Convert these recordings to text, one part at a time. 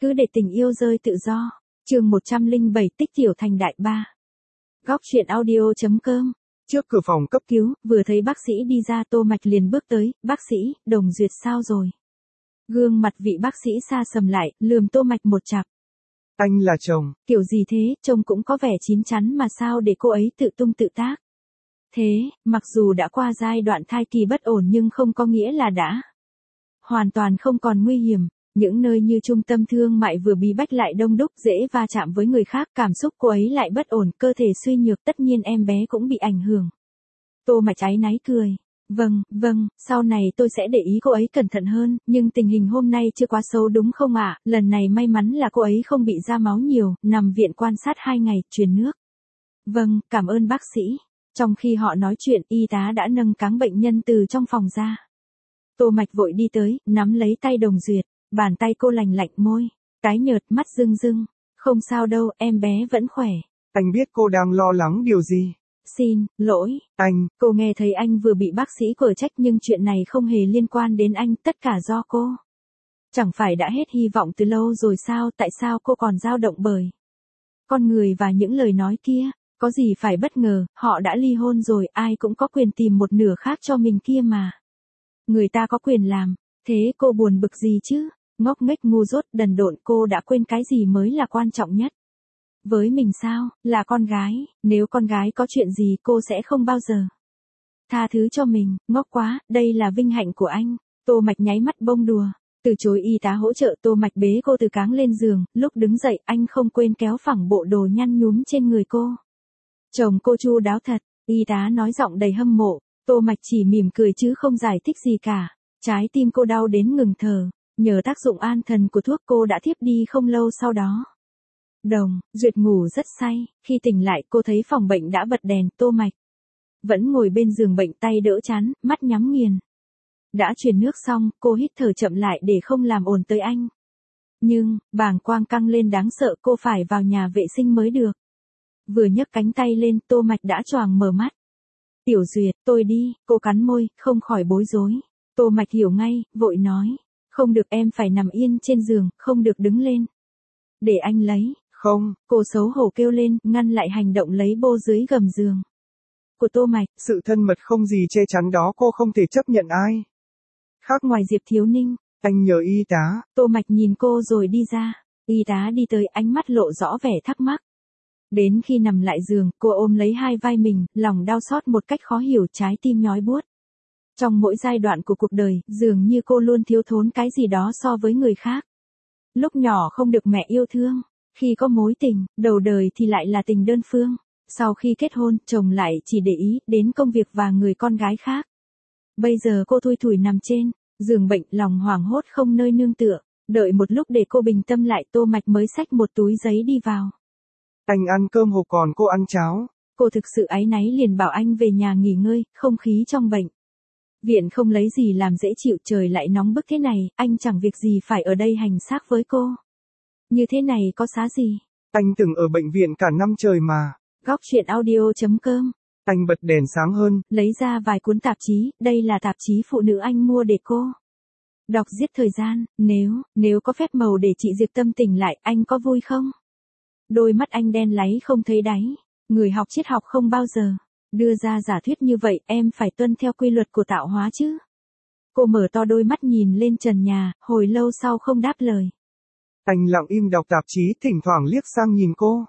cứ để tình yêu rơi tự do. Chương 107 tích tiểu thành đại ba. Góc truyện audio.com. Trước cửa phòng cấp cứu, vừa thấy bác sĩ đi ra Tô Mạch liền bước tới, bác sĩ, Đồng Duyệt sao rồi? Gương mặt vị bác sĩ xa sầm lại, lườm Tô Mạch một chặp. Anh là chồng. Kiểu gì thế, trông cũng có vẻ chín chắn mà sao để cô ấy tự tung tự tác. Thế, mặc dù đã qua giai đoạn thai kỳ bất ổn nhưng không có nghĩa là đã hoàn toàn không còn nguy hiểm. Những nơi như trung tâm thương mại vừa bí bách lại đông đúc, dễ va chạm với người khác, cảm xúc cô ấy lại bất ổn, cơ thể suy nhược, tất nhiên em bé cũng bị ảnh hưởng. Tô Mạch áy náy cười. Vâng, sau này tôi sẽ để ý cô ấy cẩn thận hơn, nhưng tình hình hôm nay chưa quá xấu đúng không ạ? Lần này may mắn là cô ấy không bị ra máu nhiều, nằm viện quan sát 2 ngày, truyền nước. Vâng, cảm ơn bác sĩ. Trong khi họ nói chuyện, y tá đã nâng cáng bệnh nhân từ trong phòng ra. Tô Mạch vội đi tới, nắm lấy tay Đồng Duyệt, bàn tay cô lành lạnh, môi tái nhợt, mắt rưng rưng. Không sao đâu, em bé vẫn khỏe. Anh biết cô đang lo lắng điều gì. Xin lỗi, anh. Cô nghe thấy anh vừa bị bác sĩ quở trách nhưng chuyện này không hề liên quan đến anh, tất cả do cô. Chẳng phải đã hết hy vọng từ lâu rồi sao, tại sao cô còn dao động bởi con người và những lời nói kia? Có gì phải bất ngờ, họ đã ly hôn rồi, ai cũng có quyền tìm một nửa khác cho mình kia mà. Người ta có quyền làm, thế cô buồn bực gì chứ? Ngốc nghếch ngu dốt đần độn, cô đã quên cái gì mới là quan trọng nhất. Với mình sao, là con gái, nếu con gái có chuyện gì cô sẽ không bao giờ tha thứ cho mình, ngốc quá, đây là vinh hạnh của anh. Tô Mạch nháy mắt bông đùa, từ chối y tá hỗ trợ. Tô Mạch bế cô từ cáng lên giường, lúc đứng dậy anh không quên kéo phẳng bộ đồ nhăn nhúm trên người cô. Chồng cô chu đáo thật, y tá nói giọng đầy hâm mộ. Tô Mạch chỉ mỉm cười chứ không giải thích gì cả. Trái tim cô đau đến ngừng thở, nhờ tác dụng an thần của thuốc cô đã thiếp đi không lâu sau đó. Đồng Duyệt ngủ rất say, khi tỉnh lại cô thấy phòng bệnh đã bật đèn, Tô Mạch vẫn ngồi bên giường bệnh, tay đỡ trán, mắt nhắm nghiền. Đã truyền nước xong, cô hít thở chậm lại để không làm ồn tới anh. Nhưng, bàng quang căng lên đáng sợ, cô phải vào nhà vệ sinh mới được. Vừa nhấc cánh tay lên, Tô Mạch đã choàng mở mắt. Tiểu Duyệt, tôi đi, cô cắn môi, không khỏi bối rối. Tô Mạch hiểu ngay, vội nói. Không được, em phải nằm yên trên giường, không được đứng lên. Để anh lấy. Không. Cô xấu hổ kêu lên, ngăn lại hành động lấy bô dưới gầm giường của Tô Mạch. Sự thân mật không gì che chắn đó cô không thể chấp nhận ai khác ngoài Diệp Thiếu Ninh. Anh nhờ y tá. Tô Mạch nhìn cô rồi đi ra. Y tá đi tới, ánh mắt lộ rõ vẻ thắc mắc. Đến khi nằm lại giường, cô ôm lấy hai vai mình, lòng đau xót một cách khó hiểu, trái tim nhói buốt. Trong mỗi giai đoạn của cuộc đời, dường như cô luôn thiếu thốn cái gì đó so với người khác. Lúc nhỏ không được mẹ yêu thương. Khi có mối tình, đầu đời thì lại là tình đơn phương. Sau khi kết hôn, chồng lại chỉ để ý đến công việc và người con gái khác. Bây giờ cô thui thủi nằm trên giường bệnh, lòng hoảng hốt không nơi nương tựa. Đợi một lúc để cô bình tâm lại, Tô Mạch mới xách một túi giấy đi vào. Anh ăn cơm hộp còn cô ăn cháo. Cô thực sự áy náy liền bảo anh về nhà nghỉ ngơi, không khí trong bệnh viện không lấy gì làm dễ chịu, trời lại nóng bức thế này, anh chẳng việc gì phải ở đây hành xác với cô. Như thế này có xá gì? Anh từng ở bệnh viện cả năm trời mà. Góc truyện audio.com. Anh bật đèn sáng hơn, lấy ra vài cuốn tạp chí, đây là tạp chí phụ nữ anh mua để cô đọc giết thời gian. Nếu có phép màu để chị Diệp tâm tỉnh lại, anh có vui không? Đôi mắt anh đen láy không thấy đáy. Người học triết học không bao giờ đưa ra giả thuyết như vậy, em phải tuân theo quy luật của tạo hóa chứ. Cô mở to đôi mắt nhìn lên trần nhà, hồi lâu sau không đáp lời. Anh lặng im đọc tạp chí, thỉnh thoảng liếc sang nhìn cô.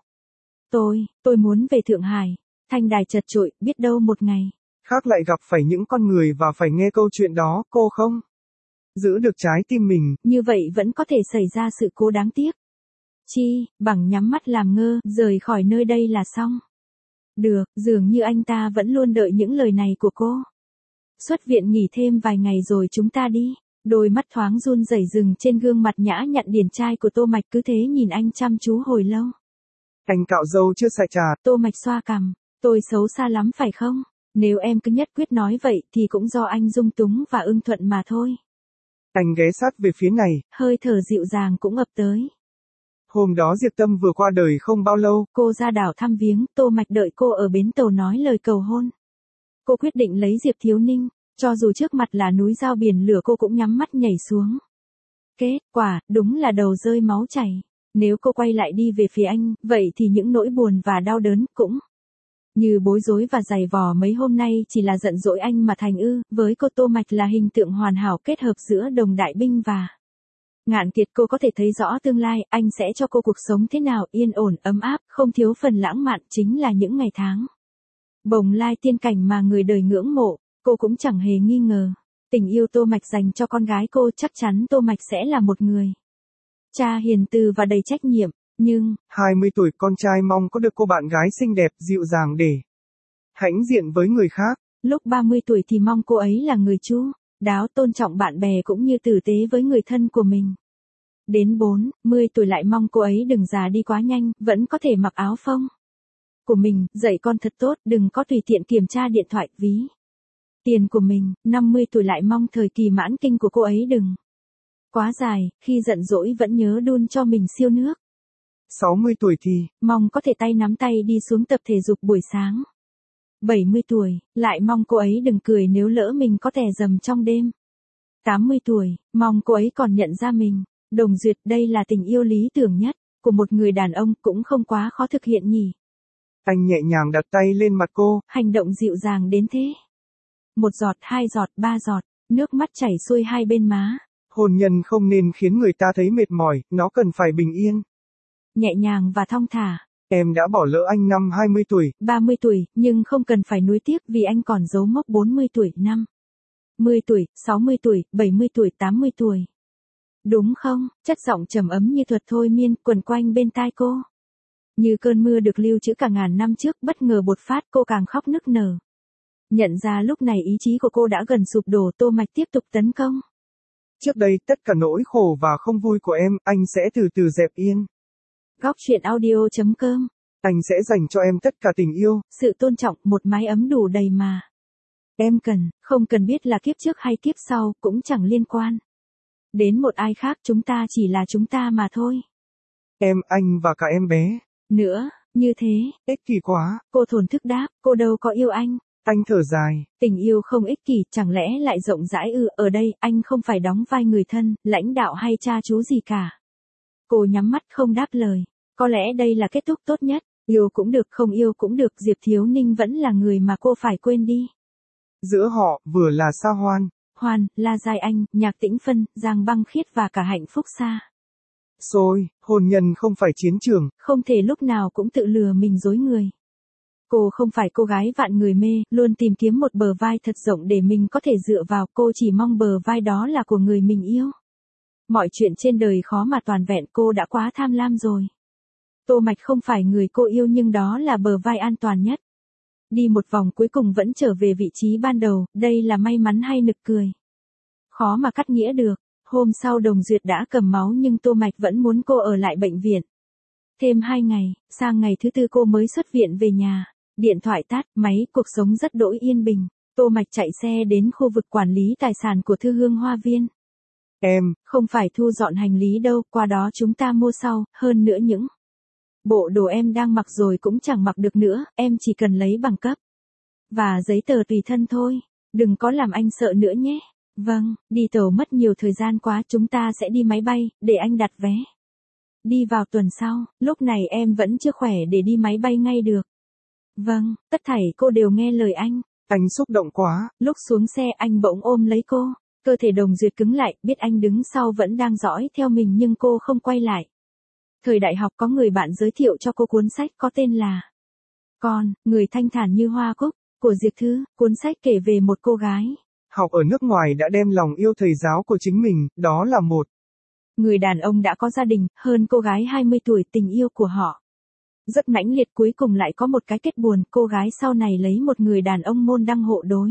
Tôi muốn về Thượng Hải, thành đài chật chội, biết đâu một ngày khác lại gặp phải những con người và phải nghe câu chuyện đó, cô không giữ được trái tim mình. Như vậy vẫn có thể xảy ra sự cố đáng tiếc. Bằng nhắm mắt làm ngơ, rời khỏi nơi đây là xong. Được, dường như anh ta vẫn luôn đợi những lời này của cô. Xuất viện nghỉ thêm vài ngày rồi chúng ta đi. Đôi mắt thoáng run rẩy dừng trên gương mặt nhã nhặn điển trai của Tô Mạch, cứ thế nhìn anh chăm chú hồi lâu. Anh cạo râu chưa xài trà. Tô Mạch xoa cằm. Tôi xấu xa lắm phải không? Nếu em cứ nhất quyết nói vậy thì cũng do anh dung túng và ưng thuận mà thôi. Anh ghé sát về phía này. Hơi thở dịu dàng cũng ập tới. Hôm đó Diệp Tâm vừa qua đời không bao lâu. Cô ra đảo thăm viếng, Tô Mạch đợi cô ở bến tàu nói lời cầu hôn. Cô quyết định lấy Diệp Thiếu Ninh, cho dù trước mặt là núi giao biển lửa cô cũng nhắm mắt nhảy xuống. Kết quả, đúng là đầu rơi máu chảy. Nếu cô quay lại đi về phía anh, vậy thì những nỗi buồn và đau đớn cũng như bối rối và dày vò mấy hôm nay chỉ là giận dỗi anh mà thành ư. Với cô Tô Mạch là hình tượng hoàn hảo kết hợp giữa Đồng Đại Binh và Ngạn Kiệt. Cô có thể thấy rõ tương lai, anh sẽ cho cô cuộc sống thế nào, yên ổn, ấm áp, không thiếu phần lãng mạn, chính là những ngày tháng bồng lai tiên cảnh mà người đời ngưỡng mộ. Cô cũng chẳng hề nghi ngờ, tình yêu Tô Mạch dành cho con gái cô, chắc chắn Tô Mạch sẽ là một người cha hiền từ và đầy trách nhiệm. Nhưng 20 tuổi con trai mong có được cô bạn gái xinh đẹp, dịu dàng để hãnh diện với người khác. Lúc 30 tuổi thì mong cô ấy là người chu đáo, tôn trọng bạn bè cũng như tử tế với người thân của mình. Đến 40 tuổi lại mong cô ấy đừng già đi quá nhanh, vẫn có thể mặc áo phông của mình, dạy con thật tốt, đừng có tùy tiện kiểm tra điện thoại, ví tiền của mình. 50 tuổi lại mong thời kỳ mãn kinh của cô ấy đừng quá dài, khi giận dỗi vẫn nhớ đun cho mình siêu nước. 60 tuổi thì mong có thể tay nắm tay đi xuống tập thể dục buổi sáng. 70 tuổi, lại mong cô ấy đừng cười nếu lỡ mình có tè dầm trong đêm. 80 tuổi, mong cô ấy còn nhận ra mình. Đồng Duyệt, đây là tình yêu lý tưởng nhất của một người đàn ông, cũng không quá khó thực hiện nhỉ. Anh nhẹ nhàng đặt tay lên mặt cô. Hành động dịu dàng đến thế. 1 giọt, 2 giọt, 3 giọt, nước mắt chảy xuôi hai bên má. Hôn nhân không nên khiến người ta thấy mệt mỏi, nó cần phải bình yên. Nhẹ nhàng và thong thả. Em đã bỏ lỡ anh năm 20 tuổi. 30 tuổi, nhưng không cần phải nuối tiếc vì anh còn dấu mốc 40 tuổi, 50 tuổi, 60 tuổi, 70 tuổi, 80 tuổi. Đúng không? Chất giọng trầm ấm như thuật thôi miên quẩn quanh bên tai cô. Như cơn mưa được lưu trữ cả ngàn năm trước, bất ngờ bột phát, cô càng khóc nức nở. Nhận ra lúc này ý chí của cô đã gần sụp đổ, Tô Mạch tiếp tục tấn công. Trước đây, tất cả nỗi khổ và không vui của em, anh sẽ từ từ dẹp yên. Góc truyện audio.com. Anh sẽ dành cho em tất cả tình yêu, sự tôn trọng, một mái ấm đủ đầy mà em cần, không cần biết là kiếp trước hay kiếp sau, cũng chẳng liên quan đến một ai khác, chúng ta chỉ là chúng ta mà thôi. Em, anh và cả em bé. Nữa, như thế. Ích kỷ quá. Cô thổn thức đáp, cô đâu có yêu anh. Anh thở dài. Tình yêu không ích kỷ, chẳng lẽ lại rộng rãi ư? Ở đây, anh không phải đóng vai người thân, lãnh đạo hay cha chú gì cả. Cô nhắm mắt không đáp lời. Có lẽ đây là kết thúc tốt nhất. Yêu cũng được, không yêu cũng được, Diệp Thiếu Ninh vẫn là người mà cô phải quên đi. Giữa họ, vừa là Sa Hoan, La Giai Anh, Nhạc Tĩnh Phân, Giang Băng Khiết và cả Hạnh Phúc Sa Xôi, hôn nhân không phải chiến trường. Không thể lúc nào cũng tự lừa mình dối người. Cô không phải cô gái vạn người mê, luôn tìm kiếm một bờ vai thật rộng để mình có thể dựa vào, cô chỉ mong bờ vai đó là của người mình yêu. Mọi chuyện trên đời khó mà toàn vẹn, cô đã quá tham lam rồi. Tô Mạch không phải người cô yêu nhưng đó là bờ vai an toàn nhất. Đi một vòng cuối cùng vẫn trở về vị trí ban đầu, đây là may mắn hay nực cười? Khó mà cắt nghĩa được. Hôm sau Đồng Duyệt đã cầm máu nhưng Tô Mạch vẫn muốn cô ở lại bệnh viện. Thêm 2 ngày, sang ngày thứ 4 cô mới xuất viện về nhà. Điện thoại tắt, máy, cuộc sống rất đỗi yên bình. Tô Mạch chạy xe đến khu vực quản lý tài sản của Thư Hương Hoa Viên. Em, không phải thu dọn hành lý đâu, qua đó chúng ta mua sau, hơn nữa những bộ đồ em đang mặc rồi cũng chẳng mặc được nữa, em chỉ cần lấy bằng cấp và giấy tờ tùy thân thôi. Đừng có làm anh sợ nữa nhé. Vâng, đi tàu mất nhiều thời gian quá, chúng ta sẽ đi máy bay, để anh đặt vé. Đi vào tuần sau, lúc này em vẫn chưa khỏe để đi máy bay ngay được. Vâng, tất thảy cô đều nghe lời anh. Anh xúc động quá. Lúc xuống xe anh bỗng ôm lấy cô. Cơ thể Đồng Duyệt cứng lại, biết anh đứng sau vẫn đang dõi theo mình nhưng cô không quay lại. Thời đại học có người bạn giới thiệu cho cô cuốn sách có tên là Con, người thanh thản như hoa cúc, của Diệp Thư. Cuốn sách kể về một cô gái học ở nước ngoài đã đem lòng yêu thầy giáo của chính mình, đó là một người đàn ông đã có gia đình, hơn cô gái 20 tuổi, tình yêu của họ rất mãnh liệt, cuối cùng lại có một cái kết buồn, cô gái sau này lấy một người đàn ông môn đăng hộ đối.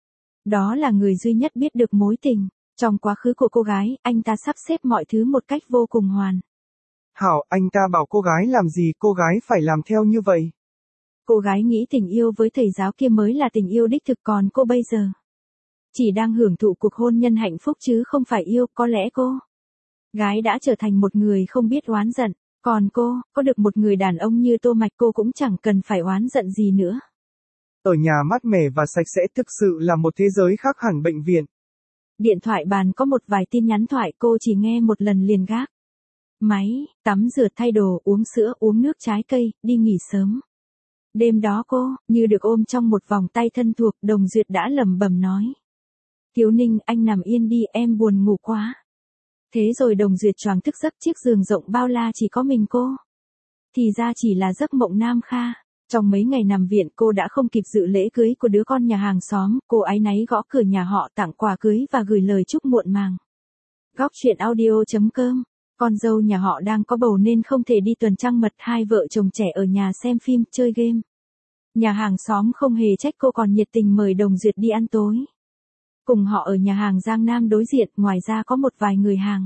Đó là người duy nhất biết được mối tình trong quá khứ của cô gái, anh ta sắp xếp mọi thứ một cách vô cùng hoàn hảo, anh ta bảo cô gái làm gì, cô gái phải làm theo như vậy. Cô gái nghĩ tình yêu với thầy giáo kia mới là tình yêu đích thực, còn cô bây giờ chỉ đang hưởng thụ cuộc hôn nhân hạnh phúc chứ không phải yêu. Có lẽ cô gái đã trở thành một người không biết oán giận, còn cô, có được một người đàn ông như Tô Mạch cô cũng chẳng cần phải oán giận gì nữa. Ở nhà mát mẻ và sạch sẽ thực sự là một thế giới khác hẳn bệnh viện. Điện thoại bàn có một vài tin nhắn thoại cô chỉ nghe một lần liền gác máy, tắm rửa thay đồ, uống sữa, uống nước trái cây, đi nghỉ sớm. Đêm đó cô, như được ôm trong một vòng tay thân thuộc, Đồng Duyệt đã lẩm bẩm nói. Thiếu Ninh, anh nằm yên đi, em buồn ngủ quá. Thế rồi Đồng Duyệt choàng thức giấc, chiếc giường rộng bao la chỉ có mình cô. Thì ra chỉ là giấc mộng nam kha. Trong mấy ngày nằm viện cô đã không kịp dự lễ cưới của đứa con nhà hàng xóm, cô áy náy gõ cửa nhà họ tặng quà cưới và gửi lời chúc muộn màng. Góc truyện audio.com. Con dâu nhà họ đang có bầu nên không thể đi tuần trăng mật, hai vợ chồng trẻ ở nhà xem phim, chơi game. Nhà hàng xóm không hề trách cô, còn nhiệt tình mời Đồng Duyệt đi ăn tối. Cùng họ ở nhà hàng Giang Nam đối diện, ngoài ra có một vài người hàng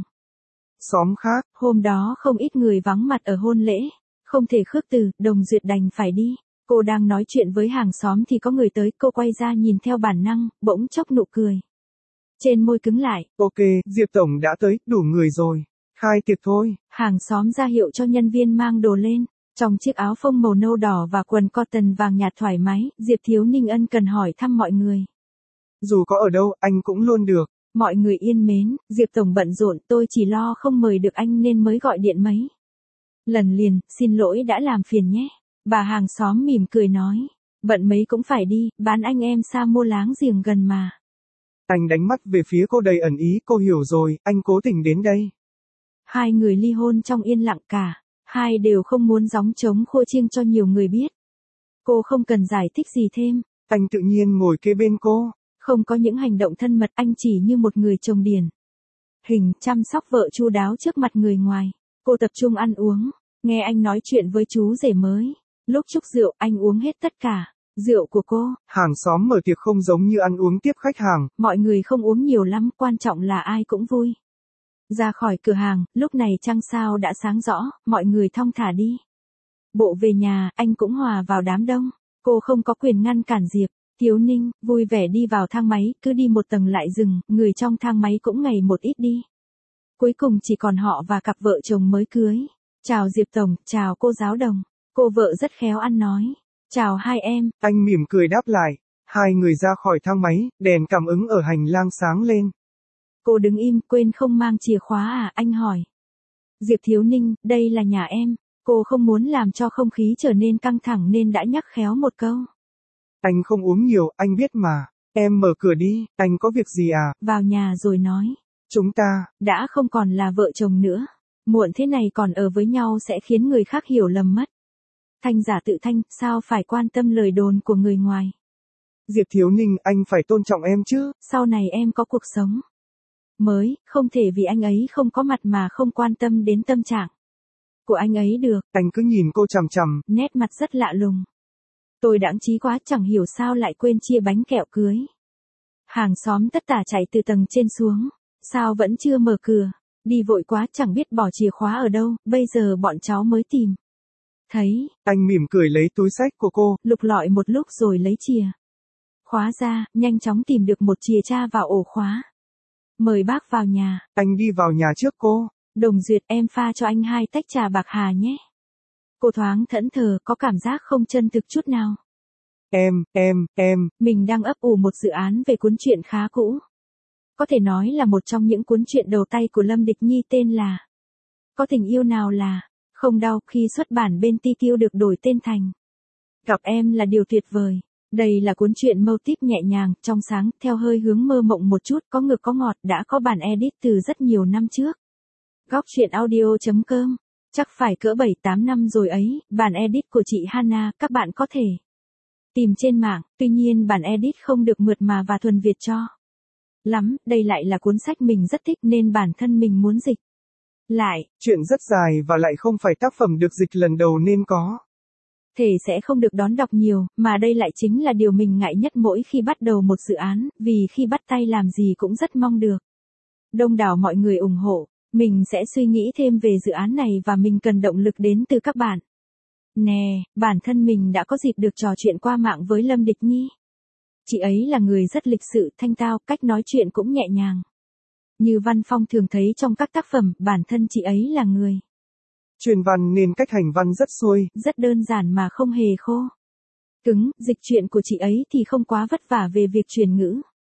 xóm khác. Hôm đó không ít người vắng mặt ở hôn lễ. Không thể khước từ, Đồng Duyệt đành phải đi. Cô đang nói chuyện với hàng xóm thì có người tới, cô quay ra nhìn theo bản năng, bỗng chốc nụ cười trên môi cứng lại. Ok, Diệp Tổng đã tới, đủ người rồi. Khai tiệc thôi. Hàng xóm ra hiệu cho nhân viên mang đồ lên. Trong chiếc áo phông màu nâu đỏ và quần cotton vàng nhạt thoải mái, Diệp Thiếu Ninh ân cần hỏi thăm mọi người. Dù có ở đâu, anh cũng luôn được. Mọi người yên mến, Diệp Tổng bận rộn, tôi chỉ lo không mời được anh nên mới gọi điện mấy lần liền, xin lỗi đã làm phiền nhé. Bà hàng xóm mỉm cười nói, bận mấy cũng phải đi, bán anh em xa mua láng giềng gần mà. Anh đánh mắt về phía cô đầy ẩn ý, cô hiểu rồi, anh cố tình đến đây. Hai người ly hôn trong yên lặng cả, hai đều không muốn gióng trống khua chiêng cho nhiều người biết. Cô không cần giải thích gì thêm. Anh tự nhiên ngồi kế bên cô. Không có những hành động thân mật, anh chỉ như một người chồng điển hình, chăm sóc vợ chu đáo trước mặt người ngoài. Cô tập trung ăn uống, nghe anh nói chuyện với chú rể mới. Lúc chúc rượu, anh uống hết tất cả rượu của cô. Hàng xóm mở tiệc không giống như ăn uống tiếp khách hàng. Mọi người không uống nhiều lắm, quan trọng là ai cũng vui. Ra khỏi cửa hàng, lúc này trăng sao đã sáng rõ, mọi người thong thả đi bộ về nhà, anh cũng hòa vào đám đông. Cô không có quyền ngăn cản Diệp Thiếu Ninh, vui vẻ đi vào thang máy, cứ đi một tầng lại dừng, người trong thang máy cũng ngày một ít đi. Cuối cùng chỉ còn họ và cặp vợ chồng mới cưới. Chào Diệp Tổng, chào cô giáo Đồng. Cô vợ rất khéo ăn nói. Chào hai em. Anh mỉm cười đáp lại. Hai người ra khỏi thang máy, đèn cảm ứng ở hành lang sáng lên. Cô đứng im, quên không mang chìa khóa à, anh hỏi. Diệp Thiếu Ninh, đây là nhà em. Cô không muốn làm cho không khí trở nên căng thẳng nên đã nhắc khéo một câu. Anh không uống nhiều, anh biết mà. Em mở cửa đi, anh có việc gì à? Vào nhà rồi nói. Chúng ta đã không còn là vợ chồng nữa. Muộn thế này còn ở với nhau sẽ khiến người khác hiểu lầm mất. Thanh giả tự thanh, sao phải quan tâm lời đồn của người ngoài. Diệp Thiếu Ninh, anh phải tôn trọng em chứ. Sau này em có cuộc sống mới, không thể vì anh ấy không có mặt mà không quan tâm đến tâm trạng của anh ấy được. Anh cứ nhìn cô chằm chằm. Nét mặt rất lạ lùng. Tôi đãng trí quá, chẳng hiểu sao lại quên chia bánh kẹo cưới. Hàng xóm tất tả chạy từ tầng trên xuống. Sao vẫn chưa mở cửa? Đi vội quá, chẳng biết bỏ chìa khóa ở đâu, bây giờ bọn cháu mới tìm thấy. Anh mỉm cười lấy túi xách của cô, lục lọi một lúc rồi lấy chìa khóa ra, nhanh chóng tìm được một chìa tra vào ổ khóa. Mời bác vào nhà. Anh đi vào nhà trước cô. Đồng Duyệt, em pha cho anh 2 tách trà bạc hà nhé. Cô thoáng thẫn thờ, có cảm giác không chân thực chút nào. Mình đang ấp ủ một dự án về cuốn truyện khá cũ. Có thể nói là một trong những cuốn truyện đầu tay của Lâm Địch Nhi, tên là Có tình yêu nào là không đau, khi xuất bản bên Ti Tiêu được đổi tên thành Gặp em là điều tuyệt vời. Đây là cuốn truyện mâu típ nhẹ nhàng, trong sáng, theo hơi hướng mơ mộng một chút, có ngực có ngọt, đã có bản edit từ rất nhiều năm trước. Góc truyện audio.com. Chắc phải cỡ 7-8 năm rồi ấy, bản edit của chị Hana, các bạn có thể tìm trên mạng, tuy nhiên bản edit không được mượt mà và thuần Việt cho lắm, đây lại là cuốn sách mình rất thích nên bản thân mình muốn dịch lại. Chuyện rất dài và lại không phải tác phẩm được dịch lần đầu nên có thể sẽ không được đón đọc nhiều, mà đây lại chính là điều mình ngại nhất mỗi khi bắt đầu một dự án, vì khi bắt tay làm gì cũng rất mong được đông đảo mọi người ủng hộ. Mình sẽ suy nghĩ thêm về dự án này và mình cần động lực đến từ các bạn. Nè, bản thân mình đã có dịp được trò chuyện qua mạng với Lâm Địch Nhi. Chị ấy là người rất lịch sự, thanh tao, cách nói chuyện cũng nhẹ nhàng. Như Văn Phong thường thấy trong các tác phẩm, bản thân chị ấy là người truyền văn nên cách hành văn rất xuôi. Rất đơn giản mà không hề khô cứng, dịch truyện của chị ấy thì không quá vất vả về việc truyền ngữ.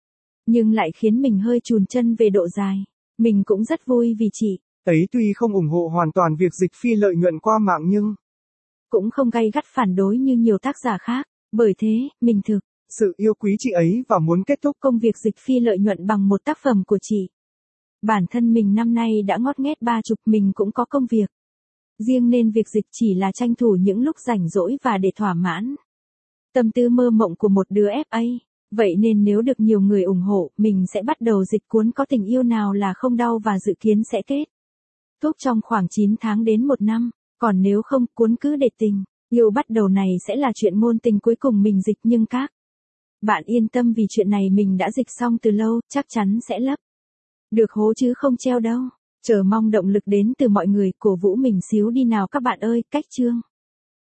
nhưng lại khiến mình hơi chùn chân về độ dài. Mình cũng rất vui vì chị ấy tuy không ủng hộ hoàn toàn việc dịch phi lợi nhuận qua mạng nhưng cũng không gay gắt phản đối như nhiều tác giả khác. Bởi thế, mình thực sự yêu quý chị ấy và muốn kết thúc công việc dịch phi lợi nhuận bằng một tác phẩm của chị. Bản thân mình năm nay đã ngót nghét 30, mình cũng có công việc riêng nên việc dịch chỉ là tranh thủ những lúc rảnh rỗi và để thỏa mãn tâm tư mơ mộng của một đứa FA. Vậy nên nếu được nhiều người ủng hộ, mình sẽ bắt đầu dịch cuốn Có tình yêu nào là không đau và dự kiến sẽ kết thúc trong khoảng 9 tháng đến 1 năm. Còn nếu không, cuốn Cứ để tình yêu bắt đầu này sẽ là chuyện ngôn tình cuối cùng mình dịch, nhưng các bạn yên tâm vì chuyện này mình đã dịch xong từ lâu, chắc chắn sẽ lấp được hố chứ không treo đâu. Chờ mong động lực đến từ mọi người, cổ vũ mình xíu đi nào các bạn ơi. Cách chương